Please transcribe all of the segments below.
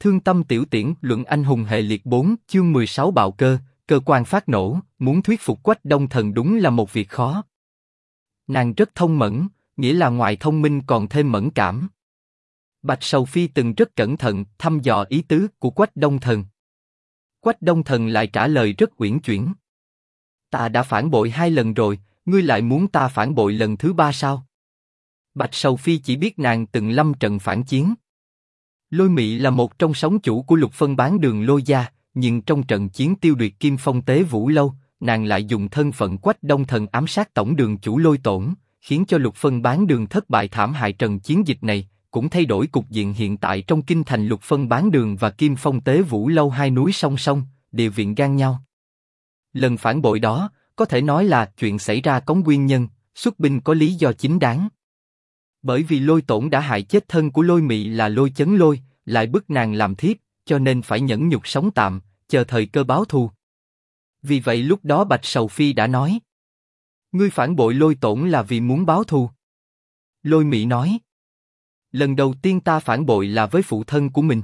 Thương tâm tiểu tiễn luận anh hùng hệ liệt 4 chương 16 bạo cơ, cơ quan phát nổ, muốn thuyết phục Quách Đông Thần đúng là một việc khó. Nàng rất thông mẫn, nghĩa là ngoài thông minh còn thêm mẫn cảm. Bạch Sầu Phi từng rất cẩn thận thăm dò ý tứ của Quách Đông Thần. Quách Đông Thần lại trả lời rất uyển chuyển. Ta đã phản bội 2 lần rồi, ngươi lại muốn ta phản bội lần thứ 3 sao? Bạch Sầu Phi chỉ biết nàng từng lâm trận phản chiến. Lôi Mị là một trong sống chủ của Lục Phân Bán Đường Lôi gia, nhưng trong trận chiến tiêu đoạt Kim Phong Tế Vũ Lâu, nàng lại dùng thân phận Quách Đông Thần ám sát tổng đường chủ Lôi Tổn, khiến cho Lục Phân Bán Đường thất bại thảm hại. Trận chiến dịch này cũng thay đổi cục diện hiện tại trong kinh thành. Lục Phân Bán Đường và Kim Phong Tế Vũ Lâu hai núi song song, địa viện gan nhau. Lần phản bội đó có thể nói là chuyện xảy ra có nguyên nhân, xuất binh có lý do chính đáng. Bởi vì Lôi Tổn đã hại chết thân của Lôi Mị là Lôi Chấn Lôi, lại bức nàng làm thiếp, cho nên phải nhẫn nhục sống tạm, chờ thời cơ báo thù. Vì vậy lúc đó Bạch Sầu Phi đã nói: ngươi phản bội Lôi Tổn là vì muốn báo thù. Lôi Mị nói: lần đầu tiên ta phản bội là với phụ thân của mình.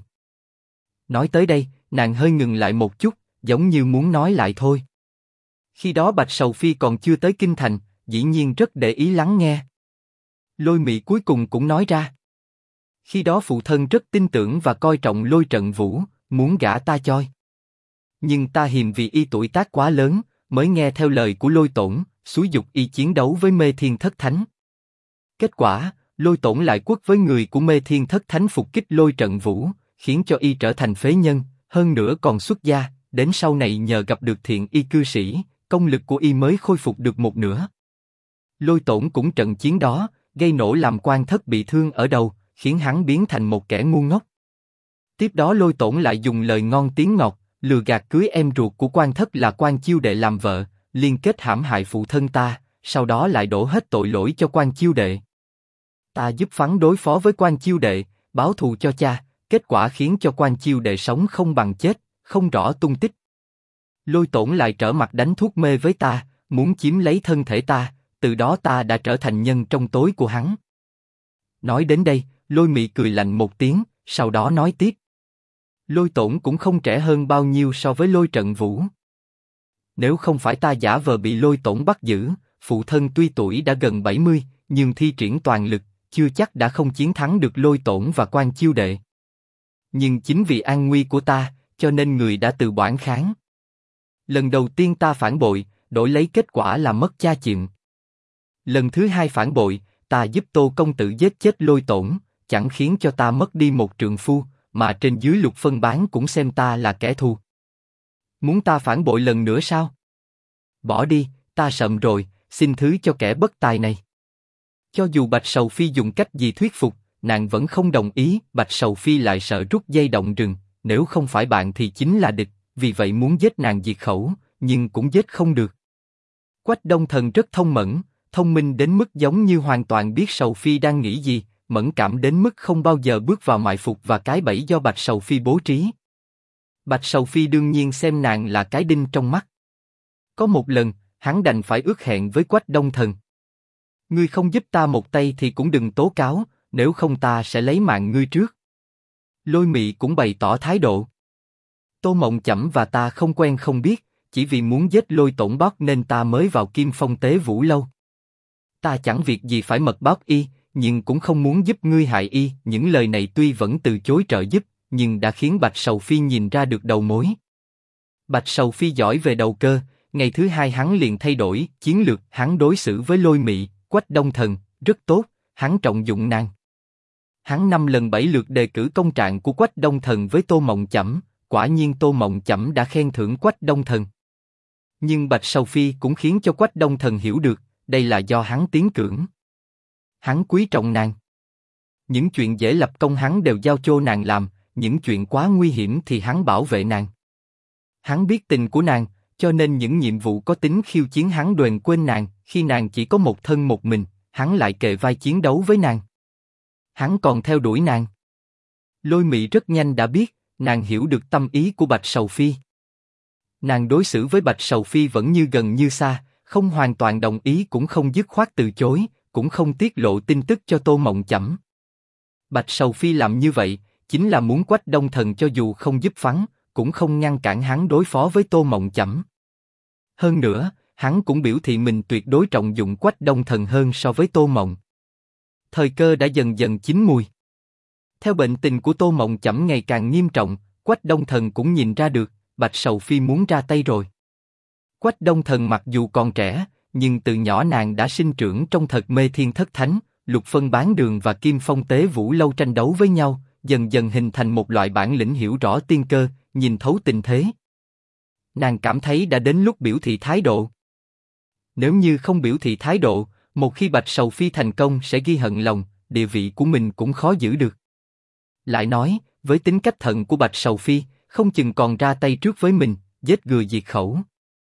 Nói tới đây, nàng hơi ngừng lại một chút, giống như muốn nói lại thôi. Khi đó Bạch Sầu Phi còn chưa tới kinh thành, dĩ nhiên rất để ý lắng nghe. Lôi Mị cuối cùng cũng nói ra: khi đó phụ thân rất tin tưởng và coi trọng Lôi Trận Vũ, muốn gả ta choi. Nhưng ta hiềm vì y tuổi tác quá lớn, mới nghe theo lời của Lôi Tổn, xúi giục y chiến đấu với Mê Thiên Thất Thánh. Kết quả, Lôi Tổn lại quất với người của Mê Thiên Thất Thánh phục kích Lôi Trận Vũ, khiến cho y trở thành phế nhân, hơn nữa còn xuất gia. Đến sau này nhờ gặp được thiện y cư sĩ, công lực của y mới khôi phục được một nửa. Lôi Tổn cũng trận chiến đó gây nổ làm Quan Thất bị thương ở đầu, khiến hắn biến thành một kẻ ngu ngốc. Tiếp đó Lôi Tổn lại dùng lời ngon tiếng ngọt lừa gạt cưới em ruột của Quan Thất là Quan Chiêu Đệ làm vợ, liên kết hãm hại phụ thân ta, sau đó lại đổ hết tội lỗi cho Quan Chiêu Đệ. Ta giúp Phắn đối phó với Quan Chiêu Đệ, báo thù cho cha, kết quả khiến cho Quan Chiêu Đệ sống không bằng chết, không rõ tung tích. Lôi Tổn lại trở mặt đánh thuốc mê với ta, muốn chiếm lấy thân thể ta, từ đó ta đã trở thành nhân trong tối của hắn. Nói đến đây, Lôi Mị cười lạnh một tiếng, sau đó nói tiếp: Lôi Tổn cũng không trẻ hơn bao nhiêu so với Lôi Trận Vũ. Nếu không phải ta giả vờ bị Lôi Tổn bắt giữ, phụ thân tuy tuổi đã gần 70, nhưng thi triển toàn lực, chưa chắc đã không chiến thắng được Lôi Tổn và Quan Chiêu Đệ. Nhưng chính vì an nguy của ta, cho nên người đã từ bỏ kháng. Lần đầu tiên ta phản bội, đổi lấy kết quả là mất cha chịu. Lần thứ 2 phản bội, ta giúp Tô công tử giết chết Lôi Tổn, chẳng khiến cho ta mất đi một trượng phu, mà trên dưới Lục Phân Bán cũng xem ta là kẻ thù. Muốn ta phản bội lần nữa sao? Bỏ đi, ta sậm rồi, xin thứ cho kẻ bất tài này. Cho dù Bạch Sầu Phi dùng cách gì thuyết phục, nàng vẫn không đồng ý. Bạch Sầu Phi lại sợ rút dây động rừng, nếu không phải bạn thì chính là địch, vì vậy muốn giết nàng diệt khẩu, nhưng cũng giết không được. Quách Đông Thần rất thông minh đến mức giống như hoàn toàn biết Sầu Phi đang nghĩ gì, mẫn cảm đến mức không bao giờ bước vào mại phục và cái bẫy do Bạch Sầu Phi bố trí. Bạch Sầu Phi đương nhiên xem nàng là cái đinh trong mắt. Có một lần, hắn đành phải ước hẹn với Quách Đông Thần: ngươi không giúp ta một tay thì cũng đừng tố cáo, nếu không ta sẽ lấy mạng ngươi trước. Lôi Mị cũng bày tỏ thái độ: Tô Mộng Chẩm và ta không quen không biết, chỉ vì muốn giết Lôi Tổn bóp nên ta mới vào Kim Phong Tế Vũ Lâu. Ta chẳng việc gì phải mật báo y, nhưng cũng không muốn giúp ngươi hại y. Những lời này tuy vẫn từ chối trợ giúp, nhưng đã khiến Bạch Sầu Phi nhìn ra được đầu mối. Bạch Sầu Phi giỏi về đầu cơ, ngày thứ 2 hắn liền thay đổi chiến lược. Hắn đối xử với Lôi Mị, Quách Đông Thần rất tốt, hắn trọng dụng nàng. Hắn 5 lần 7 lượt đề cử công trạng của Quách Đông Thần với Tô Mộng Chẩm, quả nhiên Tô Mộng Chẩm đã khen thưởng Quách Đông Thần. Nhưng Bạch Sầu Phi cũng khiến cho Quách Đông Thần hiểu được, đây là do hắn tiến cử. Hắn quý trọng nàng. Những chuyện dễ lập công hắn đều giao cho nàng làm, những chuyện quá nguy hiểm thì hắn bảo vệ nàng. Hắn biết tình của nàng, cho nên những nhiệm vụ có tính khiêu chiến hắn đoền quên nàng. Khi nàng chỉ có một thân một mình, hắn lại kề vai chiến đấu với nàng. Hắn còn theo đuổi nàng. Lôi Mị rất nhanh đã biết, nàng hiểu được tâm ý của Bạch Sầu Phi. Nàng đối xử với Bạch Sầu Phi vẫn như gần như xa, không hoàn toàn đồng ý cũng không dứt khoát từ chối, cũng không tiết lộ tin tức cho Tô Mộng Chẩm. Bạch Sầu Phi làm như vậy, chính là muốn Quách Đông Thần cho dù không giúp phắn, cũng không ngăn cản hắn đối phó với Tô Mộng Chẩm. Hơn nữa, hắn cũng biểu thị mình tuyệt đối trọng dụng Quách Đông Thần hơn so với Tô Mộng. Thời cơ đã dần dần chín mùi. Theo bệnh tình của Tô Mộng Chẩm ngày càng nghiêm trọng, Quách Đông Thần cũng nhìn ra được, Bạch Sầu Phi muốn ra tay rồi. Quách Đông Thần mặc dù còn trẻ, nhưng từ nhỏ nàng đã sinh trưởng trong thật mê thiên thất thánh, Lục Phân Bán Đường và Kim Phong Tế Vũ Lâu tranh đấu với nhau, dần dần hình thành một loại bản lĩnh hiểu rõ tiên cơ, nhìn thấu tình thế. Nàng cảm thấy đã đến lúc biểu thị thái độ. Nếu như không biểu thị thái độ, một khi Bạch Sầu Phi thành công sẽ ghi hận lòng, địa vị của mình cũng khó giữ được. Lại nói, với tính cách thận của Bạch Sầu Phi, không chừng còn ra tay trước với mình, giết người diệt khẩu.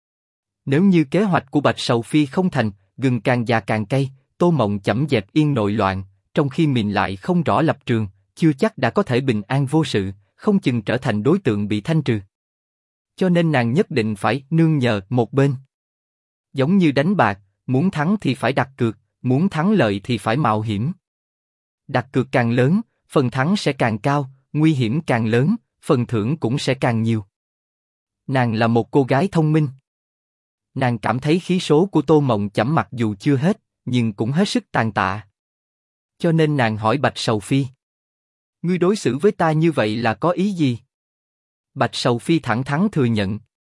Nếu như kế hoạch của Bạch Sầu Phi không thành, gừng càng già càng cay, Tô Mộng Chẩm dẹp yên nội loạn, trong khi mình lại không rõ lập trường, chưa chắc đã có thể bình an vô sự, không chừng trở thành đối tượng bị thanh trừ. Cho nên nàng nhất định phải nương nhờ một bên. Giống như đánh bạc, muốn thắng thì phải đặt cược, muốn thắng lợi thì phải mạo hiểm. Đặt cược càng lớn, phần thắng sẽ càng cao, nguy hiểm càng lớn, phần thưởng cũng sẽ càng nhiều. Nàng là một cô gái thông minh. Nàng cảm thấy khí số của Tô Mộng Chẩm mặc dù chưa hết, nhưng cũng hết sức tàn tạ. Cho nên nàng hỏi Bạch Sầu Phi: ngươi đối xử với ta như vậy là có ý gì? Bạch Sầu Phi thẳng thắn thừa nhận: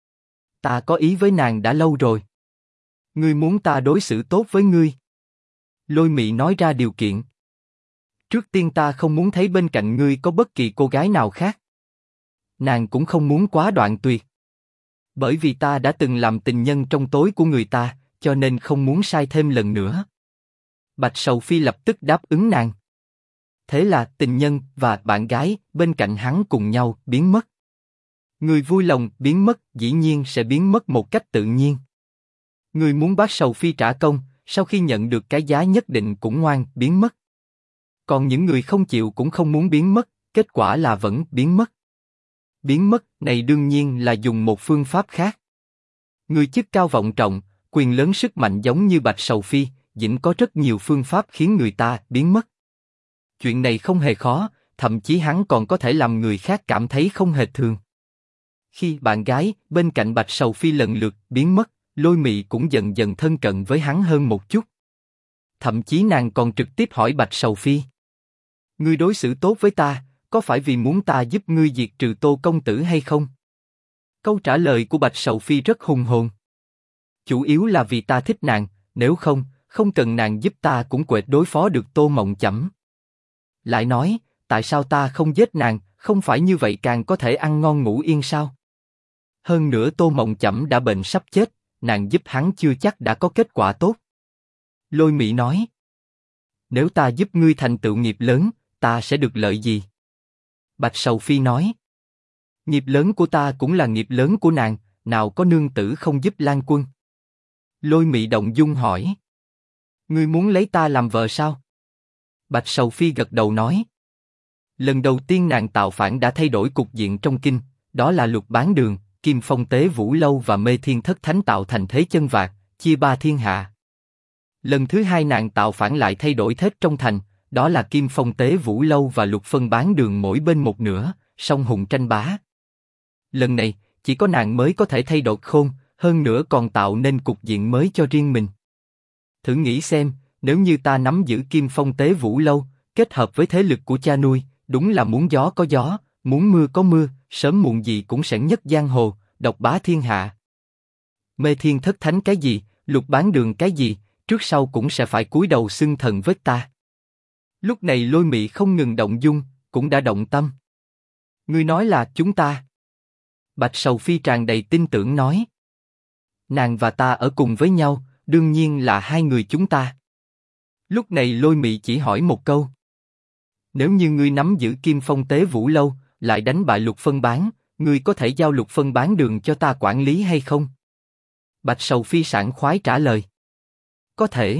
ta có ý với nàng đã lâu rồi. Ngươi muốn ta đối xử tốt với ngươi. Lôi Mị nói ra điều kiện. Trước tiên ta không muốn thấy bên cạnh ngươi có bất kỳ cô gái nào khác. Nàng cũng không muốn quá đoạn tuyệt. Bởi vì ta đã từng làm tình nhân trong tối của người ta, cho nên không muốn sai thêm lần nữa. Bạch Sầu Phi lập tức đáp ứng nàng. Thế là tình nhân và bạn gái bên cạnh hắn cùng nhau biến mất. Người vui lòng biến mất dĩ nhiên sẽ biến mất một cách tự nhiên. Người muốn Bạch Sầu Phi trả công, sau khi nhận được cái giá nhất định cũng ngoan biến mất. Còn những người không chịu cũng không muốn biến mất, kết quả là vẫn biến mất. Biến mất này đương nhiên là dùng một phương pháp khác. Người chức cao vọng trọng, quyền lớn sức mạnh giống như Bạch Sầu Phi, dĩnh có rất nhiều phương pháp khiến người ta biến mất. Chuyện này không hề khó, thậm chí hắn còn có thể làm người khác cảm thấy không hề thường. Khi bạn gái bên cạnh Bạch Sầu Phi lần lượt biến mất, Lôi Mị cũng dần dần thân cận với hắn hơn một chút. Thậm chí nàng còn trực tiếp hỏi Bạch Sầu Phi: ngươi đối xử tốt với ta, có phải vì muốn ta giúp ngươi diệt trừ Tô công tử hay không? Câu trả lời của Bạch Sầu Phi rất hùng hồn. Chủ yếu là vì ta thích nàng, nếu không, không cần nàng giúp ta cũng quệt đối phó được Tô Mộng Chẩm. Lại nói, tại sao ta không giết nàng, không phải như vậy càng có thể ăn ngon ngủ yên sao? Hơn nữa Tô Mộng Chẩm đã bệnh sắp chết, nàng giúp hắn chưa chắc đã có kết quả tốt. Lôi Mị nói: nếu ta giúp ngươi thành tựu nghiệp lớn, ta sẽ được lợi gì? Bạch Sầu Phi nói: nghiệp lớn của ta cũng là nghiệp lớn của nàng, nào có nương tử không giúp Lan Quân. Lôi Mị động dung hỏi: ngươi muốn lấy ta làm vợ sao? Bạch Sầu Phi gật đầu nói: lần đầu tiên nàng tạo phản đã thay đổi cục diện trong kinh, đó là Lục Bán Đường, Kim Phong Tế Vũ Lâu và Mê Thiên Thất Thánh tạo thành thế chân vạc, chia ba thiên hạ. Lần thứ hai nàng tạo phản lại thay đổi thế trong thành, đó là Kim Phong Tế Vũ Lâu và Lục Phân Bán Đường mỗi bên một nửa, song hùng tranh bá. Lần này, chỉ có nàng mới có thể thay đổi khôn, hơn nữa còn tạo nên cục diện mới cho riêng mình. Thử nghĩ xem, nếu như ta nắm giữ Kim Phong Tế Vũ Lâu, kết hợp với thế lực của cha nuôi, đúng là muốn gió có gió, muốn mưa có mưa, sớm muộn gì cũng sẽ nhất giang hồ, độc bá thiên hạ. Mê Thiên Thất Thánh cái gì, Lục Bán Đường cái gì, trước sau cũng sẽ phải cúi đầu xưng thần với ta. Lúc này Lôi Mị không ngừng động dung, cũng đã động tâm. Ngươi nói là chúng ta? Bạch Sầu Phi tràn đầy tin tưởng nói: nàng và ta ở cùng với nhau, đương nhiên là hai người chúng ta. Lúc này Lôi Mị chỉ hỏi một câu: nếu như ngươi nắm giữ Kim Phong Tế Vũ Lâu, lại đánh bại Lục Phân Bán, ngươi có thể giao Lục Phân Bán Đường cho ta quản lý hay không? Bạch Sầu Phi sảng khoái trả lời: có thể.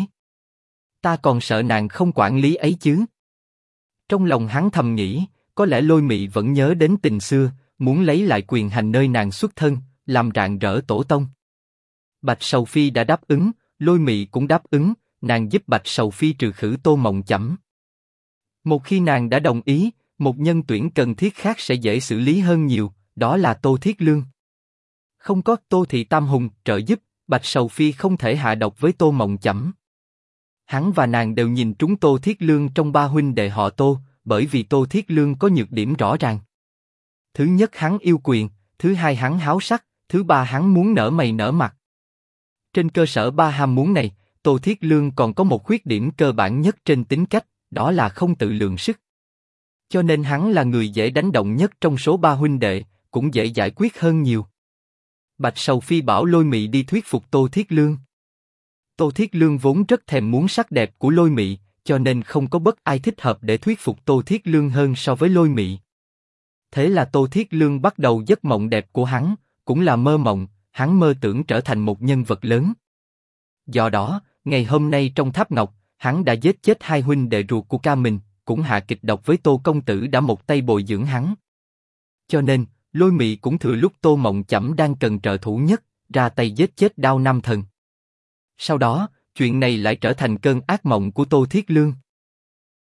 Ta còn sợ nàng không quản lý ấy chứ. Trong lòng hắn thầm nghĩ, có lẽ Lôi Mị vẫn nhớ đến tình xưa, muốn lấy lại quyền hành nơi nàng xuất thân, làm rạng rỡ tổ tông. Bạch Sầu Phi đã đáp ứng, Lôi Mị cũng đáp ứng, nàng giúp Bạch Sầu Phi trừ khử Tô Mộng Chẩm. Một khi nàng đã đồng ý, Một nhân tuyển cần thiết khác sẽ dễ xử lý hơn nhiều, đó là Tô Thiết Lương. Không có Tô Thị Tam Hùng trợ giúp, Bạch Sầu Phi không thể hạ độc với Tô Mộng Chẩm. Hắn và nàng đều nhìn trúng Tô Thiết Lương trong ba huynh đệ họ Tô, bởi vì Tô Thiết Lương có nhược điểm rõ ràng. Thứ nhất hắn yêu quyền, thứ hai hắn háo sắc, thứ ba hắn muốn nở mày nở mặt. Trên cơ sở ba ham muốn này, Tô Thiết Lương còn có một khuyết điểm cơ bản nhất trên tính cách, đó là không tự lượng sức. Cho nên hắn là người dễ đánh động nhất trong số ba huynh đệ, cũng dễ giải quyết hơn nhiều. Bạch Sầu Phi bảo Lôi Mị đi thuyết phục Tô Thiết Lương. Tô Thiết Lương vốn rất thèm muốn sắc đẹp của Lôi Mị, cho nên không có bất ai thích hợp để thuyết phục Tô Thiết Lương hơn so với Lôi Mị. Thế là Tô Thiết Lương bắt đầu giấc mộng đẹp của hắn, cũng là mơ mộng, hắn mơ tưởng trở thành một nhân vật lớn. Do đó, ngày hôm nay trong Tháp Ngọc, hắn đã giết chết hai huynh đệ ruột của ca mình, cũng hạ kịch độc với Tô công tử đã một tay bồi dưỡng hắn. Cho nên, Lôi Mị cũng thừa lúc Tô Mộng Chẩm đang cần trợ thủ nhất, ra tay giết chết Đao Nam Thần. Sau đó, chuyện này lại trở thành cơn ác mộng của Tô Thiết Lương.